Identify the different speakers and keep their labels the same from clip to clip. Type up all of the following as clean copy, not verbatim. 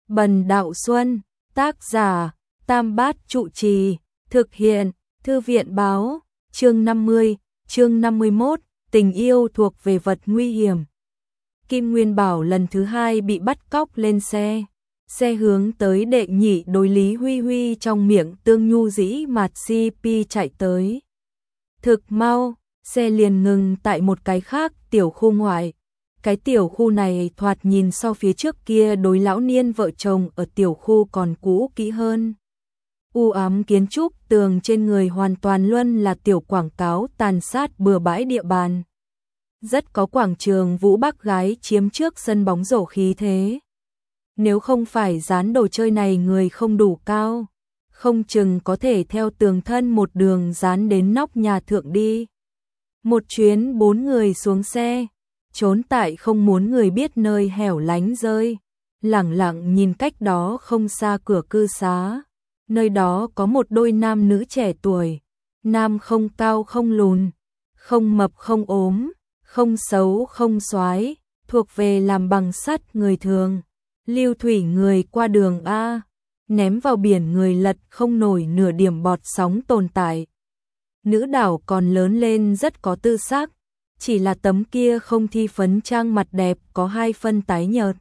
Speaker 1: Bần Đạo Xuân, tác giả, Tam Bát Trụ Trì, thực hiện, Thư viện báo, chương 50, chương 51, tình yêu thuộc về vật nguy hiểm. Kim Nguyên Bảo lần thứ hai bị bắt cóc lên xe. Xe hướng tới đệ nhị đối Lý Huy Huy trong miệng tương nhu dĩ mạt CP chạy tới. Thực mau, xe liền ngừng tại một cái khác tiểu khu ngoại. Cái tiểu khu này thoạt nhìn so phía trước kia đối lão niên vợ chồng ở tiểu khu còn cũ kỹ hơn. U ám kiến trúc tường trên người hoàn toàn luôn là tiểu quảng cáo tàn sát bừa bãi địa bàn. Rất có quảng trường vũ bác gái chiếm trước sân bóng rổ khí thế. Nếu không phải dán đồ chơi này người không đủ cao, không chừng có thể theo tường thân một đường dán đến nóc nhà thượng đi. Một chuyến 4 người xuống xe, trốn tại không muốn người biết nơi hẻo lánh rơi, lẳng lặng nhìn cách đó không xa cửa cư xá. Nơi đó có một đôi nam nữ trẻ tuổi, nam không cao không lùn, không mập không ốm, không xấu không xoái, thuộc về làm bằng sắt người thường. Lưu thủy người qua đường A, ném vào biển người lật không nổi nửa điểm bọt sóng tồn tại. Nữ đảo còn lớn lên rất có tư sắc, chỉ là tấm kia không thi phấn trang mặt đẹp có 2 phân tái nhợt.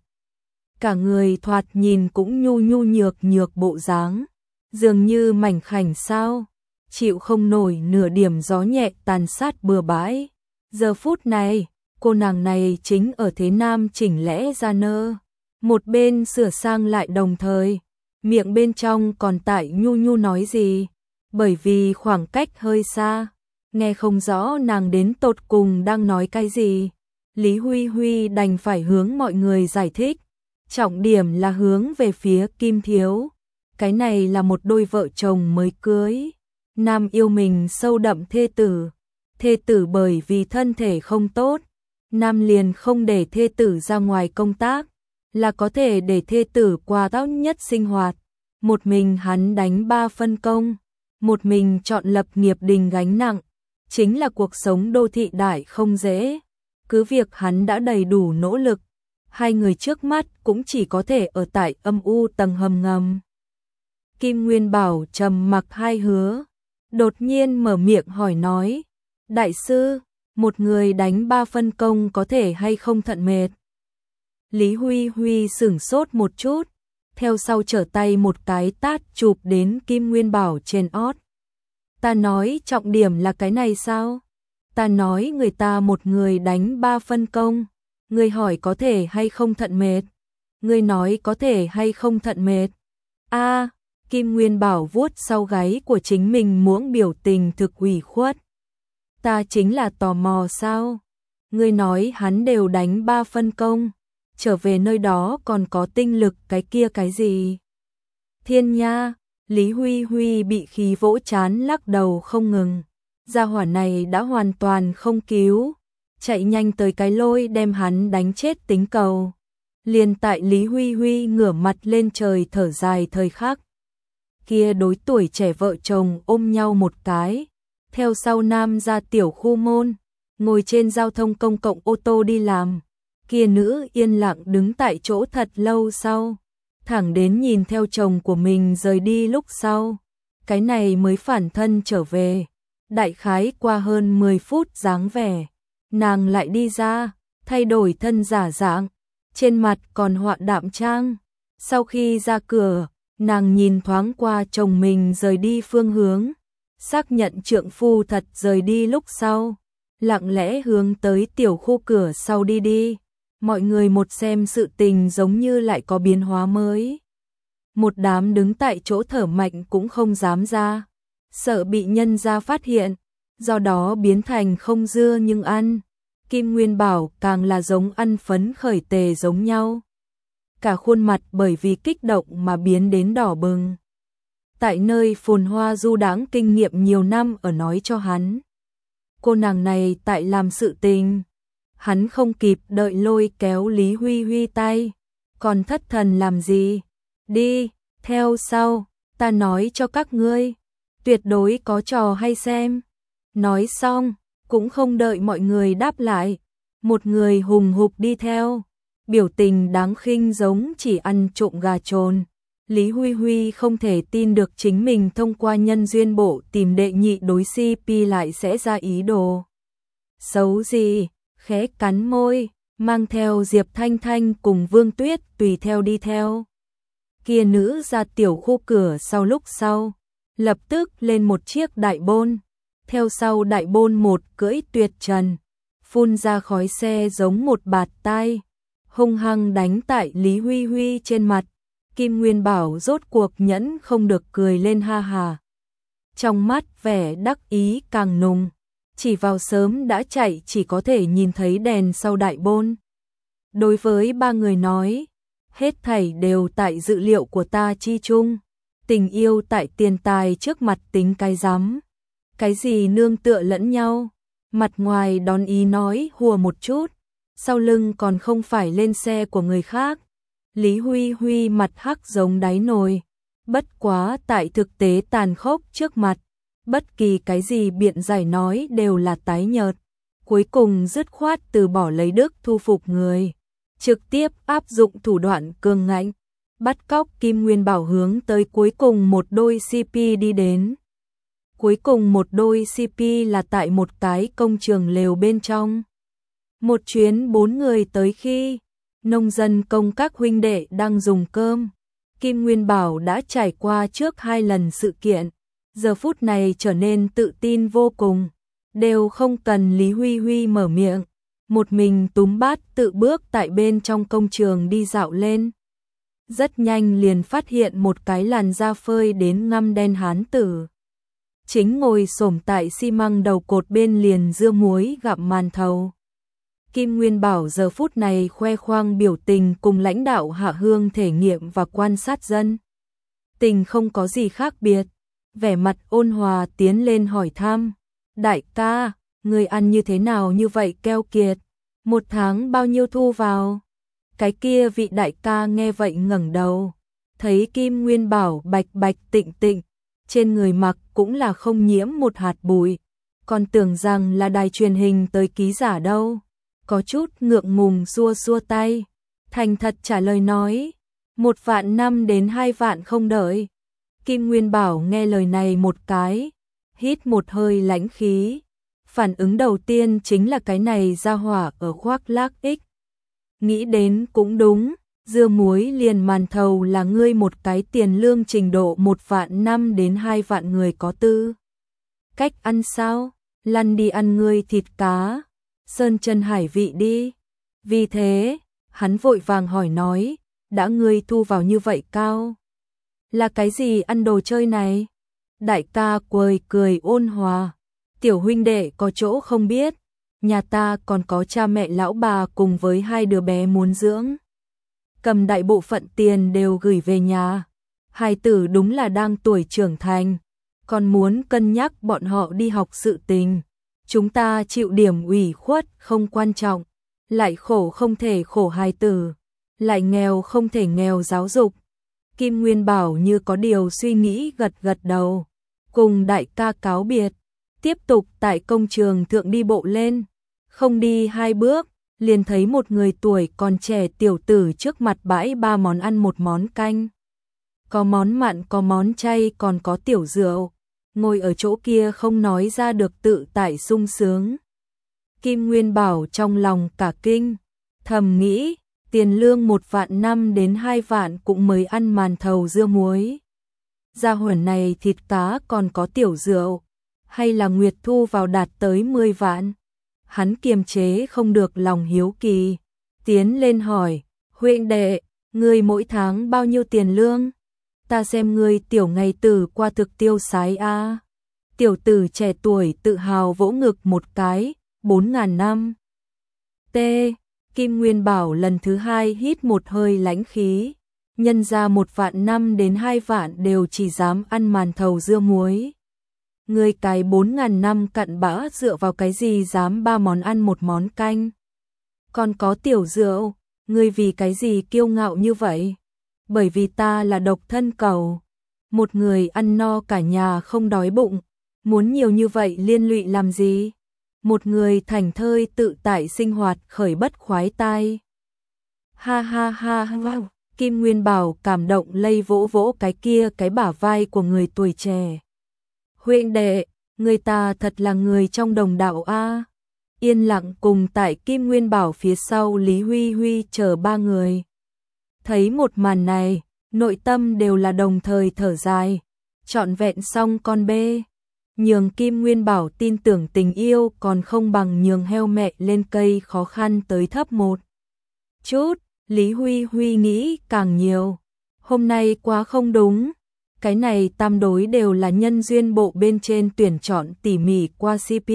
Speaker 1: Cả người thoạt nhìn cũng nhu nhu nhược nhược bộ dáng, dường như mảnh khảnh sao, chịu không nổi nửa điểm gió nhẹ tàn sát bừa bãi. Giờ phút này, cô nàng này chính ở thế nam chỉnh lẽ ra nơ. Một bên sửa sang lại đồng thời, miệng bên trong còn tại nhu nhu nói gì, bởi vì khoảng cách hơi xa, nghe không rõ nàng đến tột cùng đang nói cái gì. Lý Huy Huy đành phải hướng mọi người giải thích, trọng điểm là hướng về phía Kim Thiếu. Cái này là một đôi vợ chồng mới cưới, nam yêu mình sâu đậm thê tử bởi vì thân thể không tốt, nam liền không để thê tử ra ngoài công tác, là có thể để thê tử qua tốt nhất sinh hoạt. Một mình hắn đánh 3 phân công, một mình chọn lập nghiệp đình gánh nặng, chính là cuộc sống đô thị đại không dễ. Cứ việc hắn đã đầy đủ nỗ lực, hai người trước mắt cũng chỉ có thể ở tại âm u tầng hầm ngầm. Kim Nguyên Bảo trầm mặc hai hứa, đột nhiên mở miệng hỏi nói, đại sư, một người đánh 3 phân công có thể hay không thận mệt? Lý Huy Huy sửng sốt một chút, theo sau trở tay một cái tát chụp đến Kim Nguyên Bảo trên ót. Ta nói trọng điểm là cái này sao? Ta nói người ta một người đánh 3 phân công, người hỏi có thể hay không thận mệt? Người nói có thể hay không thận mệt? A, Kim Nguyên Bảo vuốt sau gáy của chính mình muỗng biểu tình thực ủy khuất. Ta chính là tò mò sao? Người nói hắn đều đánh 3 phân công, trở về nơi đó còn có tinh lực cái kia cái gì? Thiên nha, Lý Huy Huy bị khí vỗ chán lắc đầu không ngừng. Gia hỏa này đã hoàn toàn không cứu, chạy nhanh tới cái lôi đem hắn đánh chết tính cầu. Liền tại Lý Huy Huy ngửa mặt lên trời thở dài thời khắc, kia đối tuổi trẻ vợ chồng ôm nhau một cái, theo sau nam ra tiểu khu môn, ngồi trên giao thông công cộng ô tô đi làm. Kia nữ yên lặng đứng tại chỗ thật lâu sau, thẳng đến nhìn theo chồng của mình rời đi lúc sau, cái này mới phản thân trở về. Đại khái qua hơn 10 phút dáng vẻ, nàng lại đi ra, thay đổi thân giả dạng, trên mặt còn họa đạm trang. Sau khi ra cửa, nàng nhìn thoáng qua chồng mình rời đi phương hướng, xác nhận trượng phu thật rời đi lúc sau, lặng lẽ hướng tới tiểu khu cửa sau đi. Mọi người một xem sự tình giống như lại có biến hóa mới. Một đám đứng tại chỗ thở mạnh cũng không dám ra, sợ bị nhân gia phát hiện, do đó biến thành không dưa nhưng ăn. Kim Nguyên Bảo càng là giống ăn phấn khởi tề giống nhau. Cả khuôn mặt bởi vì kích động mà biến đến đỏ bừng. Tại nơi phồn hoa du đãng kinh nghiệm nhiều năm ở nói cho hắn. Cô nàng này tại làm sự tình. Hắn không kịp đợi lôi kéo Lý Huy Huy tay, còn thất thần làm gì? Đi, theo sau, ta nói cho các ngươi, tuyệt đối có trò hay xem. Nói xong, cũng không đợi mọi người đáp lại, một người hùng hục đi theo, biểu tình đáng khinh giống chỉ ăn trộm gà trồn. Lý Huy Huy không thể tin được chính mình thông qua nhân duyên bộ tìm đệ nhị đối CP lại sẽ ra ý đồ xấu gì, khẽ cắn môi, mang theo Diệp Thanh Thanh cùng Vương Tuyết tùy theo đi theo. Kia nữ ra tiểu khu cửa sau lúc sau, lập tức lên một chiếc đại bôn, theo sau đại bôn một cưỡi tuyệt trần, phun ra khói xe giống một bạt tai, hung hăng đánh tại Lý Huy Huy trên mặt. Kim Nguyên Bảo rốt cuộc nhẫn không được cười lên ha hà. Trong mắt vẻ đắc ý càng nùng, chỉ vào sớm đã chạy chỉ có thể nhìn thấy đèn sau đại bôn. Đối với ba người nói, hết thảy đều tại dự liệu của ta chi chung, tình yêu tại tiền tài trước mặt tính cái rắm. Cái gì nương tựa lẫn nhau, mặt ngoài đón ý nói hùa một chút, sau lưng còn không phải lên xe của người khác. Lý Huy Huy mặt hắc giống đáy nồi, bất quá tại thực tế tàn khốc trước mặt, bất kỳ cái gì biện giải nói đều là tái nhợt. Cuối cùng dứt khoát từ bỏ lấy đức thu phục người, trực tiếp áp dụng thủ đoạn cường ngạnh, bắt cóc Kim Nguyên Bảo hướng tới cuối cùng một đôi CP đi đến. Cuối cùng một đôi CP là tại một cái công trường lều bên trong. Một chuyến 4 người tới khi nông dân công các huynh đệ đang dùng cơm. Kim Nguyên Bảo đã trải qua trước 2 lần sự kiện, giờ phút này trở nên tự tin vô cùng, đều không cần Lý Huy Huy mở miệng, một mình túm bát tự bước tại bên trong công trường đi dạo lên. Rất nhanh liền phát hiện một cái làn da phơi đến ngăm đen hán tử. Chính ngồi xổm tại xi măng đầu cột bên liền dưa muối gặm màn thầu. Kim Nguyên Bảo giờ phút này khoe khoang biểu tình cùng lãnh đạo Hạ Hương thể nghiệm và quan sát dân. Tình không có gì khác biệt, vẻ mặt ôn hòa tiến lên hỏi thăm. Đại ca, người ăn như thế nào như vậy keo kiệt, 1 tháng bao nhiêu thu vào? Cái kia vị đại ca nghe vậy ngẩng đầu, thấy Kim Nguyên Bảo bạch bạch tịnh tịnh, trên người mặc cũng là không nhiễm một hạt bụi, còn tưởng rằng là đài truyền hình tới ký giả đâu. Có chút ngượng ngùng xua xua tay, thành thật trả lời nói, 1.500.000 đến 2 vạn không đợi. Kim Nguyên Bảo nghe lời này một cái, hít một hơi lãnh khí, phản ứng đầu tiên chính là cái này ra hỏa ở Khoác Lác X. Nghĩ đến cũng đúng, dưa muối liền màn thầu là ngươi một cái tiền lương trình độ 1.500.000 đến 2 vạn người có tư cách ăn sao, lăn đi ăn ngươi thịt cá, sơn chân hải vị đi. Vì thế, hắn vội vàng hỏi nói, đã ngươi thu vào như vậy cao, là cái gì ăn đồ chơi này? Đại ca cười ôn hòa, tiểu huynh đệ có chỗ không biết, nhà ta còn có cha mẹ lão bà cùng với 2 đứa bé muốn dưỡng. Cầm đại bộ phận tiền đều gửi về nhà, hài tử đúng là đang tuổi trưởng thành, còn muốn cân nhắc bọn họ đi học sự tình. Chúng ta chịu điểm ủy khuất không quan trọng, lại khổ không thể khổ hài tử, lại nghèo không thể nghèo giáo dục. Kim Nguyên Bảo như có điều suy nghĩ gật gật đầu, cùng đại ca cáo biệt, tiếp tục tại công trường thượng đi bộ lên, không đi 2 bước, liền thấy một người tuổi còn trẻ tiểu tử trước mặt bãi 3 món ăn 1 món canh. Có món mặn, có món chay, còn có tiểu rượu, ngồi ở chỗ kia không nói ra được tự tại sung sướng. Kim Nguyên Bảo trong lòng cả kinh, thầm nghĩ, tiền lương 1.500.000 đến 2 vạn cũng mới ăn màn thầu dưa muối. Gia hỏa này thịt cá còn có tiểu rượu, hay là nguyệt thu vào đạt tới 10 vạn. Hắn kiềm chế không được lòng hiếu kỳ, tiến lên hỏi, huynh đệ, ngươi mỗi tháng bao nhiêu tiền lương? Ta xem ngươi tiểu ngày tử qua thực tiêu sái a. Tiểu tử trẻ tuổi tự hào vỗ ngực một cái, 4.000 năm. T. Kim Nguyên Bảo lần thứ 2 hít một hơi lãnh khí, nhân ra 1.500.000 đến 2 vạn đều chỉ dám ăn màn thầu dưa muối. Ngươi cái 4.000 năm cặn bã dựa vào cái gì dám 3 món ăn 1 món canh? Còn có tiểu rượu, ngươi vì cái gì kiêu ngạo như vậy? Bởi vì ta là độc thân cầu, một người ăn no cả nhà không đói bụng, muốn nhiều như vậy liên lụy làm gì? Một người thảnh thơi tự tại sinh hoạt khởi bất khoái tai. Ha ha ha ha. Kim Nguyên Bảo cảm động lay vỗ vỗ cái bả vai của người tuổi trẻ. Huynh đệ, người ta thật là người trong đồng đạo a. Yên lặng cùng tại Kim Nguyên Bảo phía sau Lý Huy Huy chờ ba người. Thấy một màn này, nội tâm đều là đồng thời thở dài, trọn vẹn xong con bê. Nhường Kim Nguyên Bảo tin tưởng tình yêu còn không bằng nhường heo mẹ lên cây khó khăn tới thấp một chút. Lý Huy Huy nghĩ càng nhiều. Hôm nay quá không đúng. Cái này tam đối đều là nhân duyên bộ bên trên tuyển chọn tỉ mỉ qua CP.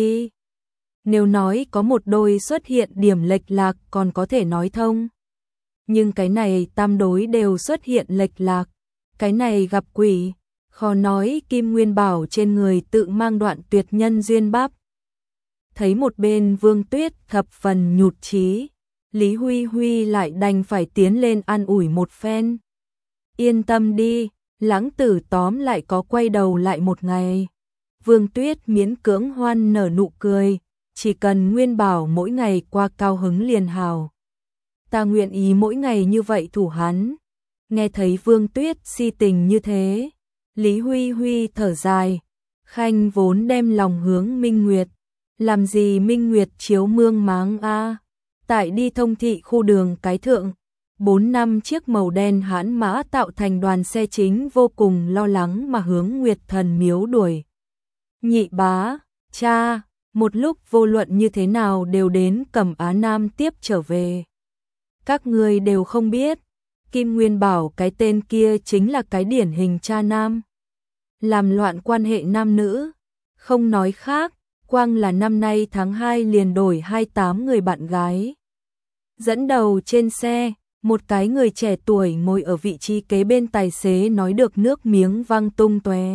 Speaker 1: Nếu nói có một đôi xuất hiện điểm lệch lạc còn có thể nói thông. Nhưng cái này tam đối đều xuất hiện lệch lạc. Cái này gặp quỷ. Khó nói Kim Nguyên Bảo trên người tự mang đoạn tuyệt nhân duyên bắp. Thấy một bên Vương Tuyết thập phần nhụt chí, Lý Huy Huy lại đành phải tiến lên an ủi một phen. Yên tâm đi, lãng tử tóm lại có quay đầu lại một ngày. Vương Tuyết miễn cưỡng hoan nở nụ cười, chỉ cần Nguyên Bảo mỗi ngày qua cao hứng liền hào. Ta nguyện ý mỗi ngày như vậy thủ hắn. Nghe thấy Vương Tuyết si tình như thế, Lý Huy Huy thở dài, khanh vốn đem lòng hướng Minh Nguyệt. Làm gì Minh Nguyệt chiếu mương máng a? Tại đi thông thị khu đường cái thượng, 4 năm chiếc màu đen hãn mã tạo thành đoàn xe chính vô cùng lo lắng mà hướng Nguyệt Thần miếu đuổi. Nhị bá, cha, một lúc vô luận như thế nào đều đến Cẩm Á Nam tiếp trở về. Các người đều không biết, Kim Nguyên Bảo cái tên kia chính là cái điển hình cha nam. Làm loạn quan hệ nam nữ, không nói khác, quang là năm nay tháng 2 liền đổi 28 người bạn gái. Dẫn đầu trên xe, một cái người trẻ tuổi ngồi ở vị trí kế bên tài xế nói được nước miếng văng tung tóe.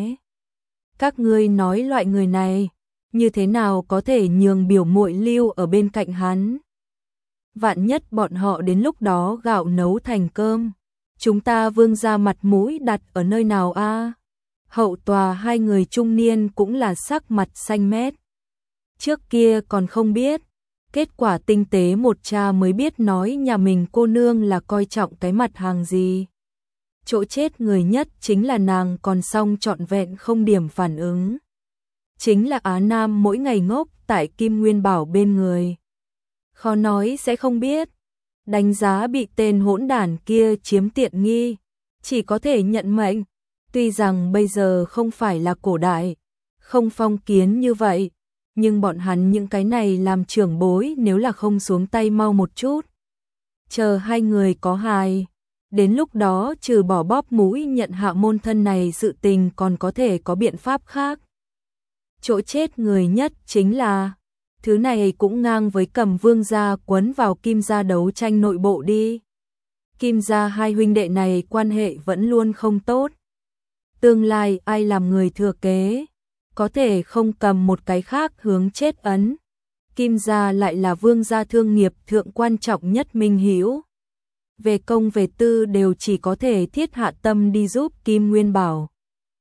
Speaker 1: Các ngươi nói loại người này, như thế nào có thể nhường biểu muội lưu ở bên cạnh hắn? Vạn nhất bọn họ đến lúc đó gạo nấu thành cơm, chúng ta Vương gia mặt mũi đặt ở nơi nào a? Hậu tòa hai người trung niên cũng là sắc mặt xanh mét. Trước kia còn không biết, kết quả tinh tế một cha mới biết nói nhà mình cô nương là coi trọng cái mặt hàng gì. Chỗ chết người nhất chính là nàng còn xong trọn vẹn không điểm phản ứng. Chính là Á Nam mỗi ngày ngốc tại Kim Nguyên Bảo bên người. Khó nói sẽ không biết, đánh giá bị tên hỗn đản kia chiếm tiện nghi, chỉ có thể nhận mệnh. Tuy rằng bây giờ không phải là cổ đại, không phong kiến như vậy, nhưng bọn hắn những cái này làm trưởng bối nếu là không xuống tay mau một chút. Chờ hai người có hài, đến lúc đó trừ bỏ bóp mũi nhận hạ môn thân này sự tình còn có thể có biện pháp khác. Chỗ chết người nhất chính là, thứ này cũng ngang với Cầm Vương gia quấn vào Kim gia đấu tranh nội bộ đi. Kim gia hai huynh đệ này quan hệ vẫn luôn không tốt. Tương lai ai làm người thừa kế, có thể không cầm một cái khác hướng chết ấn. Kim gia lại là Vương gia thương nghiệp thượng quan trọng nhất minh hữu. Về công về tư đều chỉ có thể thiết hạ tâm đi giúp Kim Nguyên Bảo.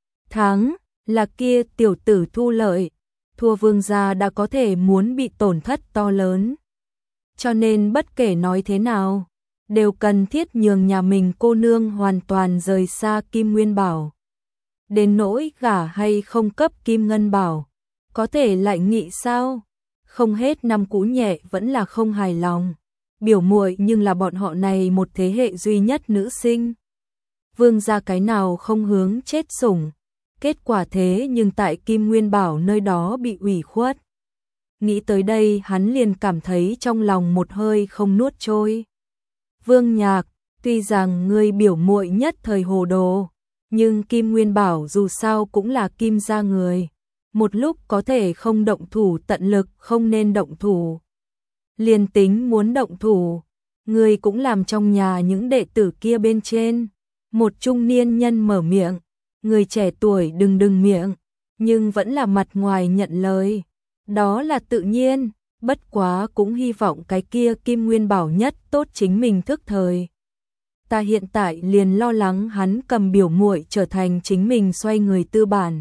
Speaker 1: Thắng là kia tiểu tử thu lợi, thua Vương gia đã có thể muốn bị tổn thất to lớn. Cho nên bất kể nói thế nào, đều cần thiết nhường nhà mình cô nương hoàn toàn rời xa Kim Nguyên Bảo. Đến nỗi gả hay không cấp Kim Ngân Bảo, có thể lại nghĩ sao? Không hết năm cũ nhẹ vẫn là không hài lòng. Biểu muội nhưng là bọn họ này một thế hệ duy nhất nữ sinh. Vương gia cái nào không hướng chết sủng. Kết quả thế nhưng tại Kim Nguyên Bảo nơi đó bị ủy khuất. Nghĩ tới đây hắn liền cảm thấy trong lòng một hơi không nuốt trôi. Vương Nhạc, tuy rằng ngươi biểu muội nhất thời hồ đồ, nhưng Kim Nguyên Bảo dù sao cũng là Kim gia người. Một lúc có thể không động thủ tận lực không nên động thủ. Liền tính muốn động thủ, ngươi cũng làm trong nhà những đệ tử kia bên trên. Một trung niên nhân mở miệng, người trẻ tuổi đừng miệng, nhưng vẫn là mặt ngoài nhận lời. Đó là tự nhiên, bất quá cũng hy vọng cái kia Kim Nguyên Bảo nhất tốt chính mình thức thời. Ta hiện tại liền lo lắng hắn cầm biểu muội trở thành chính mình xoay người tư bản.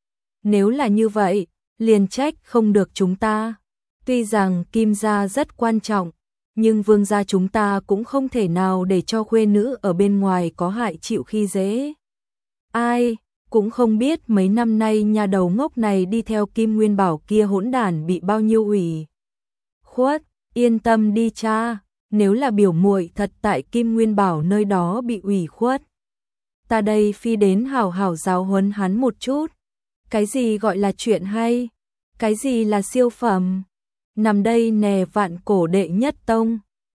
Speaker 1: Nếu là như vậy, liền trách không được chúng ta. Tuy rằng Kim gia rất quan trọng, nhưng vương gia chúng ta cũng không thể nào để cho khuê nữ ở bên ngoài có hại chịu khi dễ. Ai, cũng không biết mấy năm nay nhà đầu ngốc này đi theo Kim Nguyên Bảo kia hỗn đản bị bao nhiêu ủy khuất, yên tâm đi cha, nếu là biểu muội thật tại Kim Nguyên Bảo nơi đó bị ủy khuất, ta đây phi đến hảo hảo giáo huấn hắn một chút. Cái gì gọi là chuyện hay? Cái gì là siêu phẩm? Nằm đây nè vạn cổ đệ nhất tông.